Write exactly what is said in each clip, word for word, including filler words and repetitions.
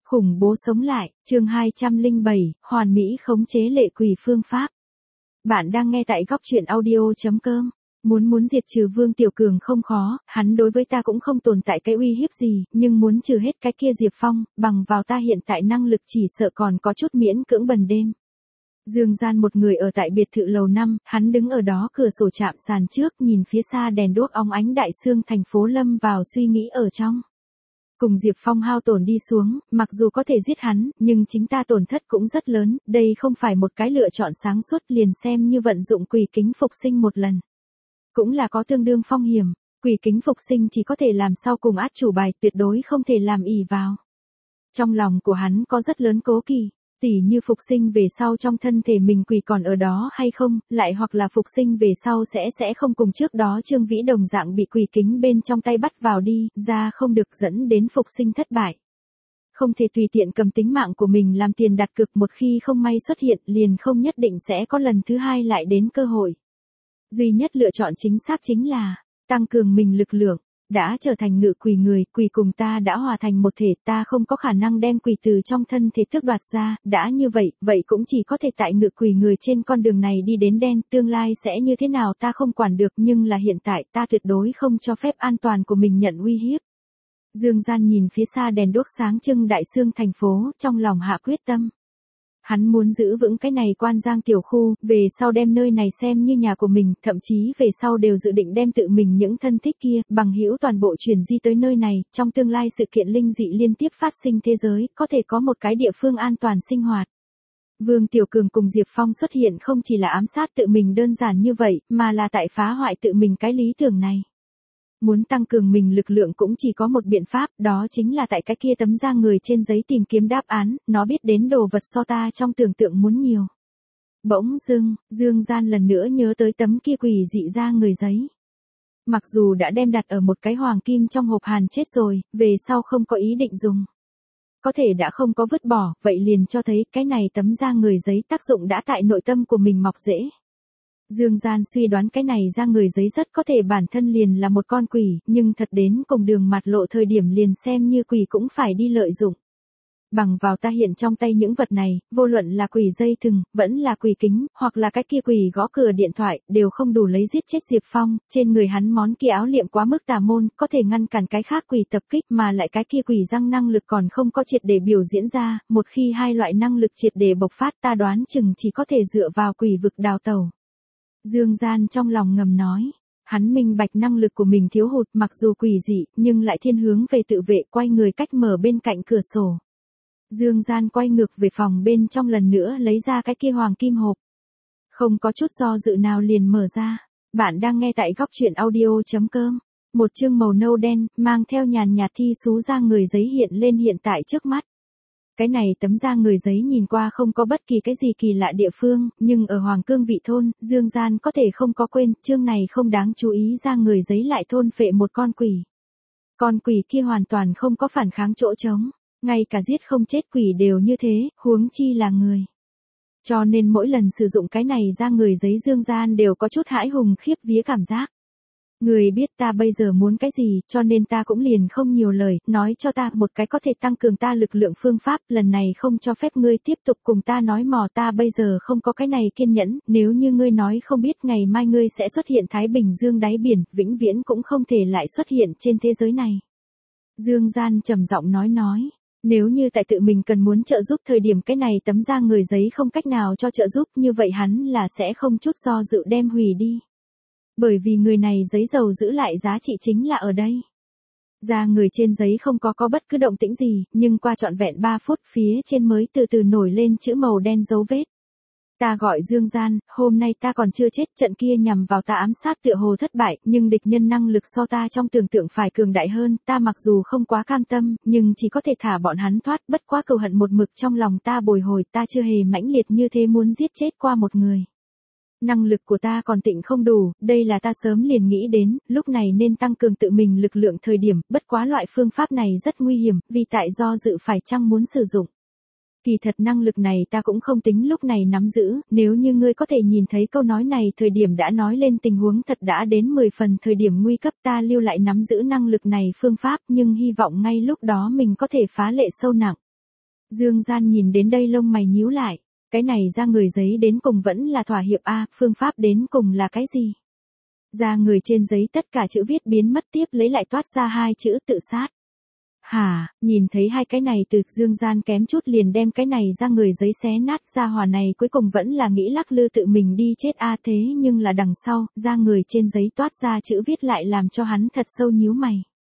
Khủng bố sống lại, chương hai trăm lẻ bảy, hoàn mỹ khống chế lệ quỷ phương pháp. Bạn đang nghe tại góc truyện audio chấm com. Muốn muốn diệt trừ Vương Tiểu Cường không khó, hắn đối với ta cũng không tồn tại cái uy hiếp gì, nhưng muốn trừ hết cái kia Diệp Phong, bằng vào ta hiện tại năng lực chỉ sợ còn có chút miễn cưỡng bần đêm. Dương Gian một người ở tại biệt thự lầu năm, hắn đứng ở đó cửa sổ chạm sàn trước nhìn phía xa đèn đuốc óng ánh đại sương thành phố lâm vào suy nghĩ ở trong. Cùng Diệp Phong hao tổn đi xuống, mặc dù có thể giết hắn, nhưng chính ta tổn thất cũng rất lớn, đây không phải một cái lựa chọn sáng suốt liền xem như vận dụng quỷ kính phục sinh một lần. Cũng là có tương đương phong hiểm, quỷ kính phục sinh chỉ có thể làm sau cùng át chủ bài, tuyệt đối không thể làm ỷ vào. Trong lòng của hắn có rất lớn cố kỵ, tỉ như phục sinh về sau trong thân thể mình quỷ còn ở đó hay không, lại hoặc là phục sinh về sau sẽ sẽ không cùng trước đó Trương Vĩ đồng dạng bị quỷ kính bên trong tay bắt vào đi, ra không được dẫn đến phục sinh thất bại. Không thể tùy tiện cầm tính mạng của mình làm tiền đặt cược, một khi không may xuất hiện liền không nhất định sẽ có lần thứ hai lại đến cơ hội. Duy nhất lựa chọn chính xác chính là tăng cường mình lực lượng. Đã trở thành ngự quỷ người, quỷ cùng ta đã hòa thành một thể, ta không có khả năng đem quỷ từ trong thân thể tước đoạt ra, đã như vậy, vậy cũng chỉ có thể tại ngự quỷ người trên con đường này đi đến đen, tương lai sẽ như thế nào ta không quản được, nhưng là hiện tại ta tuyệt đối không cho phép an toàn của mình nhận uy hiếp. Dương Gian nhìn phía xa đèn đuốc sáng trưng đại sương thành phố, trong lòng hạ quyết tâm. Hắn muốn giữ vững cái này Quan Giang tiểu khu, về sau đem nơi này xem như nhà của mình, thậm chí về sau đều dự định đem tự mình những thân thích kia, bằng hữu toàn bộ chuyển di tới nơi này, trong tương lai sự kiện linh dị liên tiếp phát sinh thế giới, có thể có một cái địa phương an toàn sinh hoạt. Vương Tiểu Cường cùng Diệp Phong xuất hiện không chỉ là ám sát tự mình đơn giản như vậy, mà là tại phá hoại tự mình cái lý tưởng này. Muốn tăng cường mình lực lượng cũng chỉ có một biện pháp, đó chính là tại cái kia tấm da người trên giấy tìm kiếm đáp án, nó biết đến đồ vật so ta trong tưởng tượng muốn nhiều. Bỗng dưng, Dương Gian lần nữa nhớ tới tấm kia quỷ dị da người giấy. Mặc dù đã đem đặt ở một cái hoàng kim trong hộp hàn chết rồi, về sau không có ý định dùng. Có thể đã không có vứt bỏ, vậy liền cho thấy cái này tấm da người giấy tác dụng đã tại nội tâm của mình mọc rễ. Dương Gian suy đoán cái này ra người giấy rất có thể bản thân liền là một con quỷ, nhưng thật đến cùng đường mặt lộ thời điểm liền xem như quỷ cũng phải đi lợi dụng. Bằng vào ta hiện trong tay những vật này, vô luận là quỷ dây thừng, vẫn là quỷ kính, hoặc là cái kia quỷ gõ cửa điện thoại, đều không đủ lấy giết chết Diệp Phong, trên người hắn món kia áo liệm quá mức tà môn, có thể ngăn cản cái khác quỷ tập kích mà lại cái kia quỷ răng năng lực còn không có triệt để biểu diễn ra, một khi hai loại năng lực triệt để bộc phát ta đoán chừng chỉ có thể dựa vào quỷ vực đào tẩu. Dương Gian trong lòng ngầm nói, hắn minh bạch năng lực của mình thiếu hụt, mặc dù quỷ dị, nhưng lại thiên hướng về tự vệ, quay người cách mở bên cạnh cửa sổ. Dương Gian quay ngược về phòng bên trong lần nữa lấy ra cái kia hoàng kim hộp. Không có chút do dự nào liền mở ra. Bạn đang nghe tại góc truyện audio chấm com. Một chương màu nâu đen, mang theo nhàn nhạt thi xú da người giấy hiện lên hiện tại trước mắt. Cái này tấm da người giấy nhìn qua không có bất kỳ cái gì kỳ lạ địa phương, nhưng ở Hoàng Cương Vị Thôn, Dương Gian có thể không có quên, chương này không đáng chú ý da người giấy lại thôn phệ một con quỷ. Con quỷ kia hoàn toàn không có phản kháng chỗ trống, ngay cả giết không chết quỷ đều như thế, huống chi là người. Cho nên mỗi lần sử dụng cái này da người giấy Dương Gian đều có chút hãi hùng khiếp vía cảm giác. Người biết ta bây giờ muốn cái gì, cho nên ta cũng liền không nhiều lời, nói cho ta một cái có thể tăng cường ta lực lượng phương pháp, lần này không cho phép ngươi tiếp tục cùng ta nói mò, ta bây giờ không có cái này kiên nhẫn, nếu như ngươi nói không biết ngày mai ngươi sẽ xuất hiện Thái Bình Dương đáy biển, vĩnh viễn cũng không thể lại xuất hiện trên thế giới này. Dương Gian trầm giọng nói nói, nếu như tại tự mình cần muốn trợ giúp thời điểm cái này tấm da người giấy không cách nào cho trợ giúp, như vậy hắn là sẽ không chút do dự đem hủy đi. Bởi vì người này giấy dầu giữ lại giá trị chính là ở đây. Da người trên giấy không có có bất cứ động tĩnh gì, nhưng qua trọn vẹn ba phút phía trên mới từ từ nổi lên chữ màu đen dấu vết. Ta gọi Dương Gian, hôm nay ta còn chưa chết, trận kia nhằm vào ta ám sát tựa hồ thất bại, nhưng địch nhân năng lực so ta trong tưởng tượng phải cường đại hơn, ta mặc dù không quá cam tâm, nhưng chỉ có thể thả bọn hắn thoát, bất quá cừu hận một mực trong lòng ta bồi hồi, ta chưa hề mãnh liệt như thế muốn giết chết qua một người. Năng lực của ta còn tịnh không đủ, đây là ta sớm liền nghĩ đến, lúc này nên tăng cường tự mình lực lượng thời điểm, bất quá loại phương pháp này rất nguy hiểm, vì tại do dự phải chăng muốn sử dụng. Kỳ thật năng lực này ta cũng không tính lúc này nắm giữ, nếu như ngươi có thể nhìn thấy câu nói này thời điểm đã nói lên tình huống thật đã đến mười phần thời điểm nguy cấp, ta lưu lại nắm giữ năng lực này phương pháp, nhưng hy vọng ngay lúc đó mình có thể phá lệ sâu nặng. Dương Gian nhìn đến đây lông mày nhíu lại, cái này ra người giấy đến cùng vẫn là thỏa hiệp a, phương pháp đến cùng là cái gì? Ra người trên giấy tất cả chữ viết biến mất tiếp lấy lại toát ra hai chữ tự sát. Hả, nhìn thấy hai cái này từ Dương Gian kém chút liền đem cái này ra người giấy xé nát, ra hỏa này cuối cùng vẫn là nghĩ lắc lư tự mình đi chết a thế nhưng là đằng sau, ra người trên giấy toát ra chữ viết lại làm cho hắn thật sâu nhíu mày.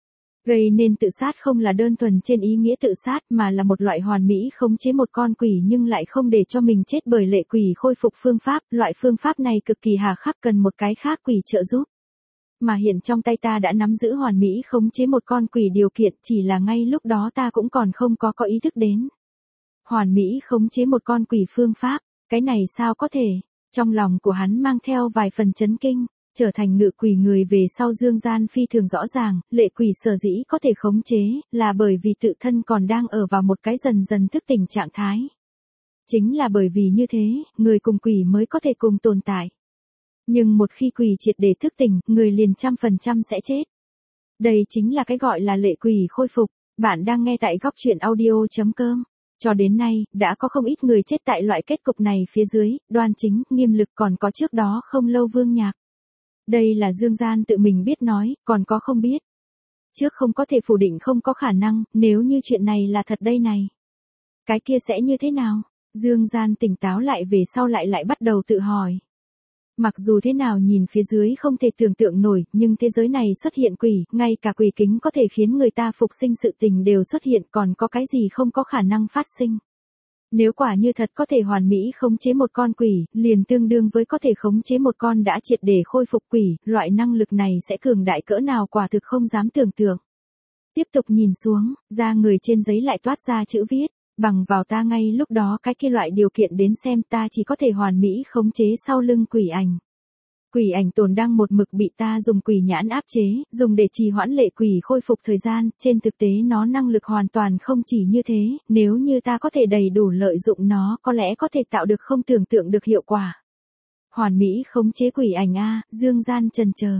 Gây nên tự sát không là đơn thuần trên ý nghĩa tự sát mà là một loại hoàn mỹ khống chế một con quỷ nhưng lại không để cho mình chết bởi lệ quỷ khôi phục phương pháp, loại phương pháp này cực kỳ hà khắc cần một cái khác quỷ trợ giúp. Mà hiện trong tay ta đã nắm giữ hoàn mỹ khống chế một con quỷ điều kiện chỉ là ngay lúc đó ta cũng còn không có có ý thức đến. Hoàn mỹ khống chế một con quỷ phương pháp, cái này sao có thể? Trong lòng của hắn mang theo vài phần chấn kinh. Trở thành ngự quỷ người về sau Dương Gian phi thường rõ ràng, lệ quỷ sở dĩ có thể khống chế, là bởi vì tự thân còn đang ở vào một cái dần dần thức tỉnh trạng thái. Chính là bởi vì như thế, người cùng quỷ mới có thể cùng tồn tại. Nhưng một khi quỷ triệt để thức tỉnh, người liền trăm phần trăm sẽ chết. Đây chính là cái gọi là lệ quỷ khôi phục. Bạn đang nghe tại góc truyện audio chấm com. Cho đến nay, đã có không ít người chết tại loại kết cục này phía dưới, Đoan Chính, Nghiêm Lực còn có trước đó không lâu Vương Nhạc. Đây là Dương Gian tự mình biết nói, còn có không biết. Trước không có thể phủ định không có khả năng, nếu như chuyện này là thật đây này. Cái kia sẽ như thế nào? Dương Gian tỉnh táo lại về sau lại lại bắt đầu tự hỏi. Mặc dù thế nào nhìn phía dưới không thể tưởng tượng nổi, nhưng thế giới này xuất hiện quỷ, ngay cả quỷ kính có thể khiến người ta phục sinh sự tình đều xuất hiện, còn có cái gì không có khả năng phát sinh. Nếu quả như thật có thể hoàn mỹ khống chế một con quỷ, liền tương đương với có thể khống chế một con đã triệt để khôi phục quỷ, loại năng lực này sẽ cường đại cỡ nào quả thực không dám tưởng tượng. Tiếp tục nhìn xuống, ra người trên giấy lại toát ra chữ viết, bằng vào ta ngay lúc đó cái kia loại điều kiện đến xem ta chỉ có thể hoàn mỹ khống chế sau lưng quỷ ảnh. Quỷ ảnh tồn đang một mực bị ta dùng quỷ nhãn áp chế, dùng để trì hoãn lệ quỷ khôi phục thời gian, trên thực tế nó năng lực hoàn toàn không chỉ như thế, nếu như ta có thể đầy đủ lợi dụng nó có lẽ có thể tạo được không tưởng tượng được hiệu quả. Hoàn mỹ khống chế quỷ ảnh a, Dương Gian chần chờ.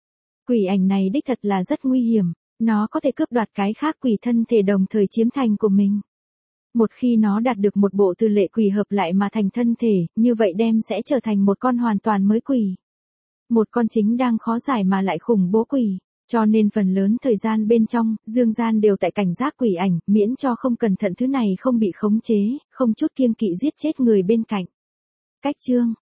Quỷ ảnh này đích thật là rất nguy hiểm, nó có thể cướp đoạt cái khác quỷ thân thể đồng thời chiếm thành của mình. Một khi nó đạt được một bộ từ lệ quỷ hợp lại mà thành thân thể, như vậy đem sẽ trở thành một con hoàn toàn mới quỷ. Một con chính đang khó giải mà lại khủng bố quỷ, cho nên phần lớn thời gian bên trong, Dương Gian đều tại cảnh giác quỷ ảnh, miễn cho không cẩn thận thứ này không bị khống chế, không chút kiêng kỵ giết chết người bên cạnh. Cách chương,